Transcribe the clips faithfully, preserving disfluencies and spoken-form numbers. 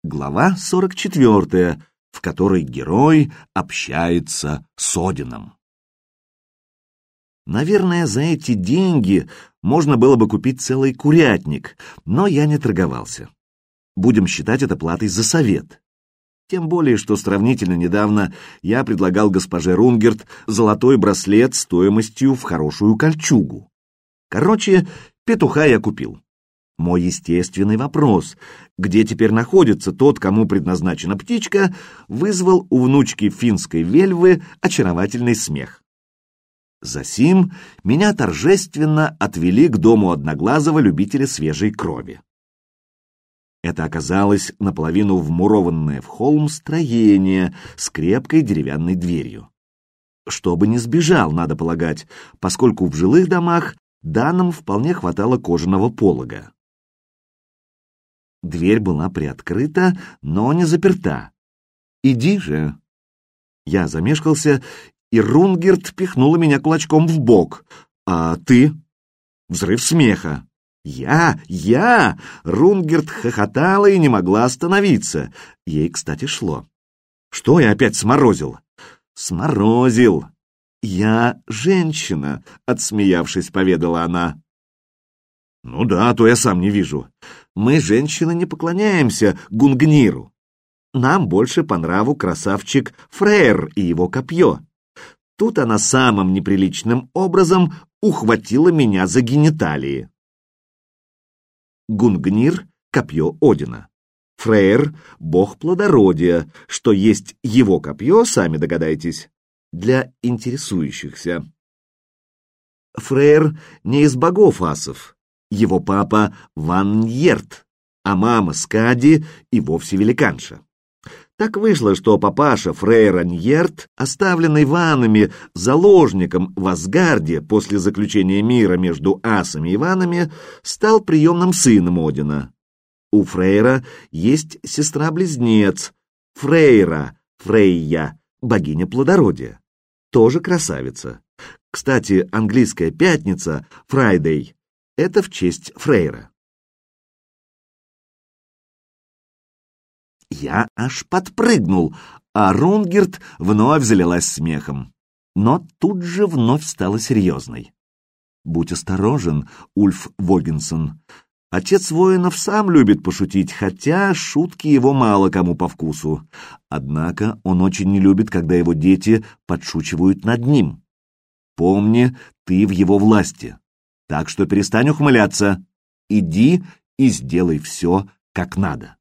Глава сорок четвертая, в которой герой общается с Одином. Наверное, за эти деньги можно было бы купить целый курятник, но я не торговался. Будем считать это платой за совет. Тем более, что сравнительно недавно я предлагал госпоже Рунгерт золотой браслет стоимостью в хорошую кольчугу. Короче, петуха я купил. Мой естественный вопрос, где теперь находится тот, кому предназначена птичка, вызвал у внучки финской вельвы очаровательный смех. Засим меня торжественно отвели к дому одноглазого любителя свежей крови. Это оказалось наполовину вмурованное в холм строение с крепкой деревянной дверью. Чтобы не сбежал, надо полагать, поскольку в жилых домах данным вполне хватало кожаного полога. Дверь была приоткрыта, но не заперта. «Иди же!» Я замешкался, и Рунгерт пихнула меня кулачком в бок. «А ты?» Взрыв смеха. «Я! Я!» Рунгерт хохотала и не могла остановиться. Ей, кстати, шло. «Что я опять сморозил?» «Сморозил! Я женщина!» — отсмеявшись, поведала она. «Ну да, а то я сам не вижу. Мы, женщины, не поклоняемся Гунгниру. Нам больше по нраву красавчик Фрейр и его копье. Тут она самым неприличным образом ухватила меня за гениталии». Гунгнир — копье Одина. Фрейр — бог плодородия, что есть его копье, сами догадайтесь, для интересующихся. Фрейр не из богов асов. Его папа Ваньерт, а мама Скади и вовсе великанша. Так вышло, что папаша Фрейра Ньерт, оставленный ванами заложником в Асгарде после заключения мира между асами и ванами, стал приемным сыном Одина. У Фрейра есть сестра-близнец Фрейра, Фрейя, богиня плодородия, тоже красавица. Кстати, английская пятница, Friday, это в честь Фрейра. Я аж подпрыгнул, а Рунгерт вновь залилась смехом. Но тут же вновь стала серьезной. «Будь осторожен, Ульф Вогинсон. Отец воинов сам любит пошутить, хотя шутки его мало кому по вкусу. Однако он очень не любит, когда его дети подшучивают над ним. Помни, ты в его власти. Так что перестань ухмыляться. Иди и сделай все, как надо».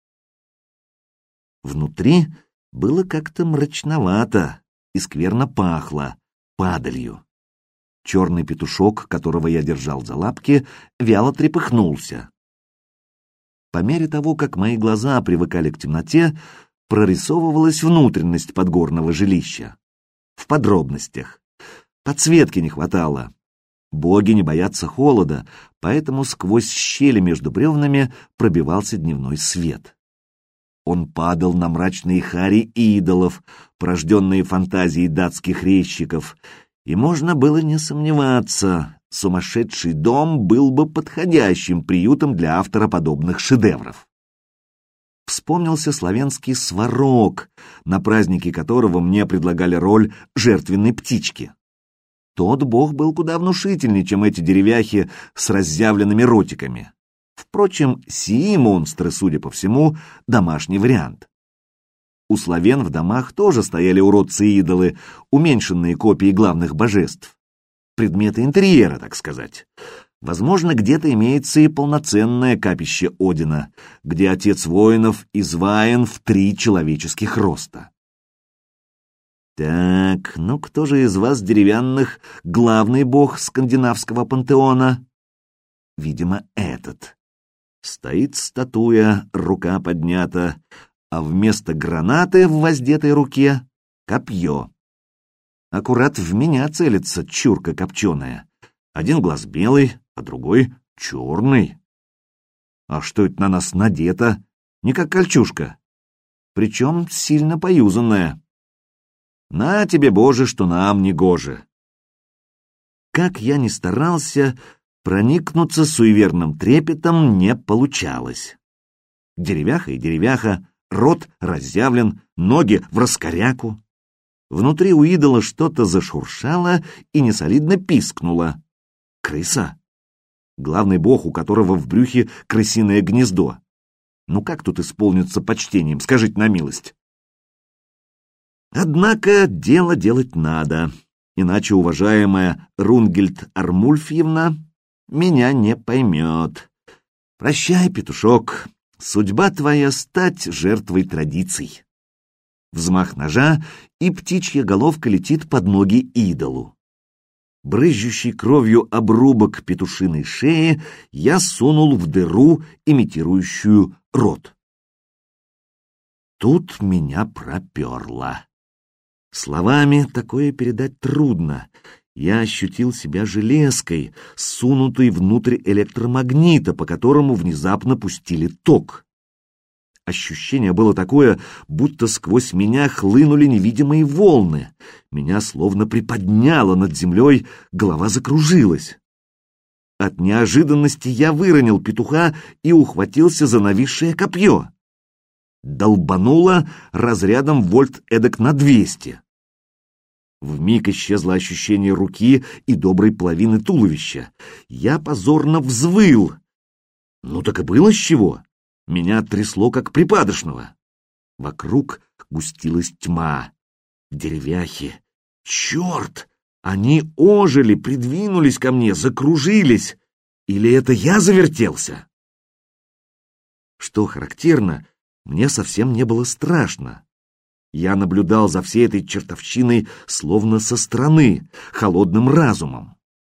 Внутри было как-то мрачновато и скверно пахло падалью. Черный петушок, которого я держал за лапки, вяло трепыхнулся. По мере того, как мои глаза привыкали к темноте, прорисовывалась внутренность подгорного жилища. В подробностях. Подсветки не хватало. Боги не боятся холода, поэтому сквозь щели между бревнами пробивался дневной свет. Он падал на мрачные хари идолов, порожденные фантазией датских резчиков, и можно было не сомневаться, сумасшедший дом был бы подходящим приютом для автора подобных шедевров. Вспомнился славянский сварог, на празднике которого мне предлагали роль жертвенной птички. Тот бог был куда внушительнее, чем эти деревяхи с разъявленными ротиками. Впрочем, сии монстры, судя по всему, домашний вариант. У славян в домах тоже стояли уродцы-идолы, уменьшенные копии главных божеств. Предметы интерьера, так сказать. Возможно, где-то имеется и полноценное капище Одина, где отец воинов изваян в три человеческих роста. Так, ну кто же из вас, деревянных, главный бог скандинавского пантеона? Видимо, этот. Стоит статуя, рука поднята, а вместо гранаты в воздетой руке — копье. Аккурат в меня целится чурка копченая. Один глаз белый, а другой черный. А что это на нас надето? Не как кольчужка. Причем сильно поюзанная. На тебе, Боже, что нам не гоже. Как я ни старался, проникнуться суеверным трепетом не получалось. Деревяха и деревяха, рот разъявлен, ноги в раскоряку. Внутри у идола что-то зашуршало и несолидно пискнуло. Крыса? Главный бог, у которого в брюхе крысиное гнездо. Ну как тут исполниться почтением, скажите на милость? Однако дело делать надо, иначе уважаемая Рунгельд Армульфьевна меня не поймет. Прощай, петушок, судьба твоя стать жертвой традиций. Взмах ножа, и птичья головка летит под ноги идолу. Брызжущий кровью обрубок петушиной шеи я сунул в дыру, имитирующую рот. Тут меня проперло. Словами такое передать трудно. Я ощутил себя железкой, сунутой внутрь электромагнита, по которому внезапно пустили ток. Ощущение было такое, будто сквозь меня хлынули невидимые волны. Меня словно приподняло над землей, голова закружилась. От неожиданности я выронил петуха и ухватился за нависшее копье. Долбануло разрядом вольт эдак на двести. Вмиг исчезло ощущение руки и доброй половины туловища. Я позорно взвыл. Ну так и было с чего. Меня трясло, как припадочного. Вокруг густилась тьма. Деревяхи. Черт! Они ожили, придвинулись ко мне, закружились. Или это я завертелся? Что характерно, мне совсем не было страшно. Я наблюдал за всей этой чертовщиной словно со стороны, холодным разумом.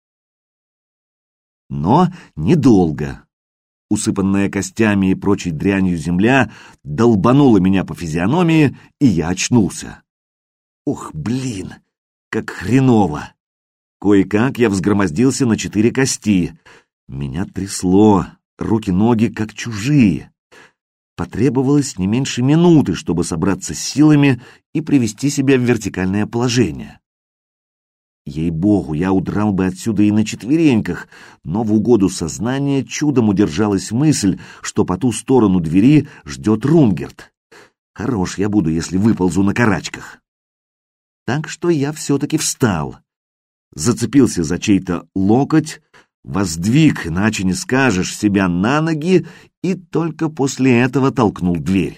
Но недолго. Усыпанная костями и прочей дрянью земля долбанула меня по физиономии, и я очнулся. Ох, блин, как хреново! Кое-как я взгромоздился на четыре кости. Меня трясло, руки-ноги как чужие. Потребовалось не меньше минуты, чтобы собраться с силами и привести себя в вертикальное положение. Ей-богу, я удрал бы отсюда и на четвереньках, но в угоду сознания чудом удержалась мысль, что по ту сторону двери ждет Рунгерт. Хорош я буду, если выползу на карачках. Так что я все-таки встал, зацепился за чей-то локоть, воздвиг, иначе не скажешь, себя на ноги и только после этого толкнул дверь.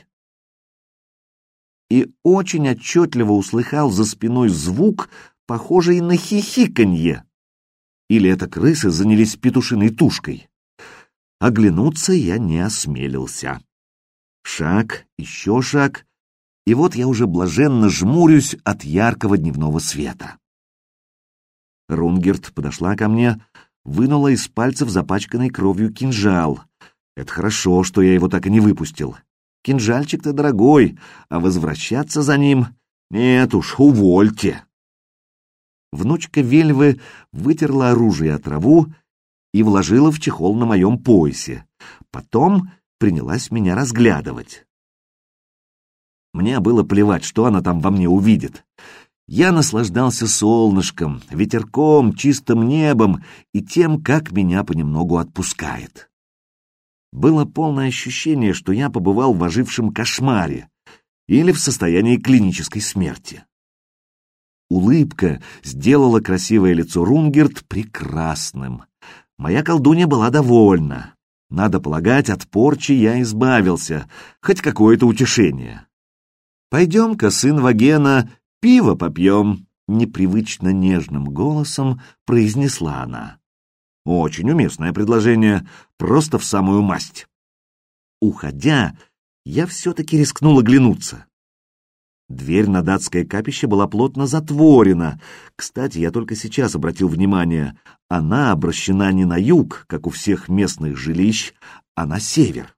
И очень отчетливо услыхал за спиной звук, похожий на хихиканье. Или это крысы занялись петушиной тушкой? Оглянуться я не осмелился. Шаг, еще шаг, и вот я уже блаженно жмурюсь от яркого дневного света. Рунгерт подошла ко мне, вынула из пальцев запачканный кровью кинжал. Это хорошо, что я его так и не выпустил. Кинжальчик-то дорогой, а возвращаться за ним... Нет уж, увольте. Внучка Вельвы вытерла оружие о траву и вложила в чехол на моем поясе. Потом принялась меня разглядывать. Мне было плевать, что она там во мне увидит. Я наслаждался солнышком, ветерком, чистым небом и тем, как меня понемногу отпускает. Было полное ощущение, что я побывал в ожившем кошмаре или в состоянии клинической смерти. Улыбка сделала красивое лицо Рунгерт прекрасным. Моя колдунья была довольна. Надо полагать, от порчи я избавился, хоть какое-то утешение. «Пойдем-ка, сын Вагена, пиво попьем», — непривычно нежным голосом произнесла она. Очень уместное предложение, просто в самую масть. Уходя, я все-таки рискнул оглянуться. Дверь на датское капище была плотно затворена. Кстати, я только сейчас обратил внимание, она обращена не на юг, как у всех местных жилищ, а на север.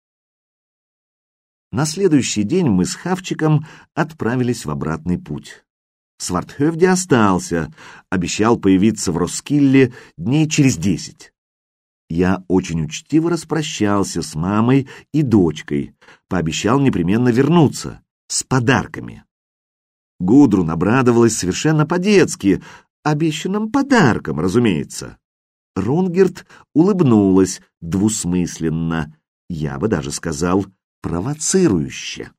На следующий день мы с Хавчиком отправились в обратный путь. Свардхövде остался, обещал появиться в Роскилле дней через десять. Я очень учтиво распрощался с мамой и дочкой, пообещал непременно вернуться, с подарками. Гудрун обрадовалась совершенно по-детски, обещанным подарком, разумеется. Рунгерт улыбнулась двусмысленно. я бы даже сказал, провоцирующе.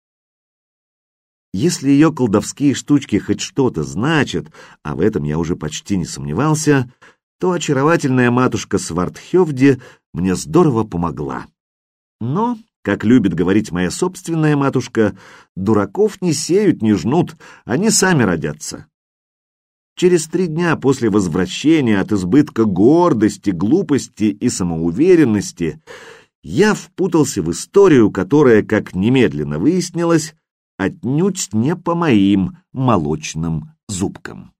Если ее колдовские штучки хоть что-то значат, а в этом я уже почти не сомневался, то очаровательная матушка Свардхевди мне здорово помогла. Но, как любит говорить моя собственная матушка, дураков не сеют, не жнут, они сами родятся. Через три дня после возвращения от избытка гордости, глупости и самоуверенности я впутался в историю, которая, как немедленно выяснилось, отнюдь не по моим молочным зубкам.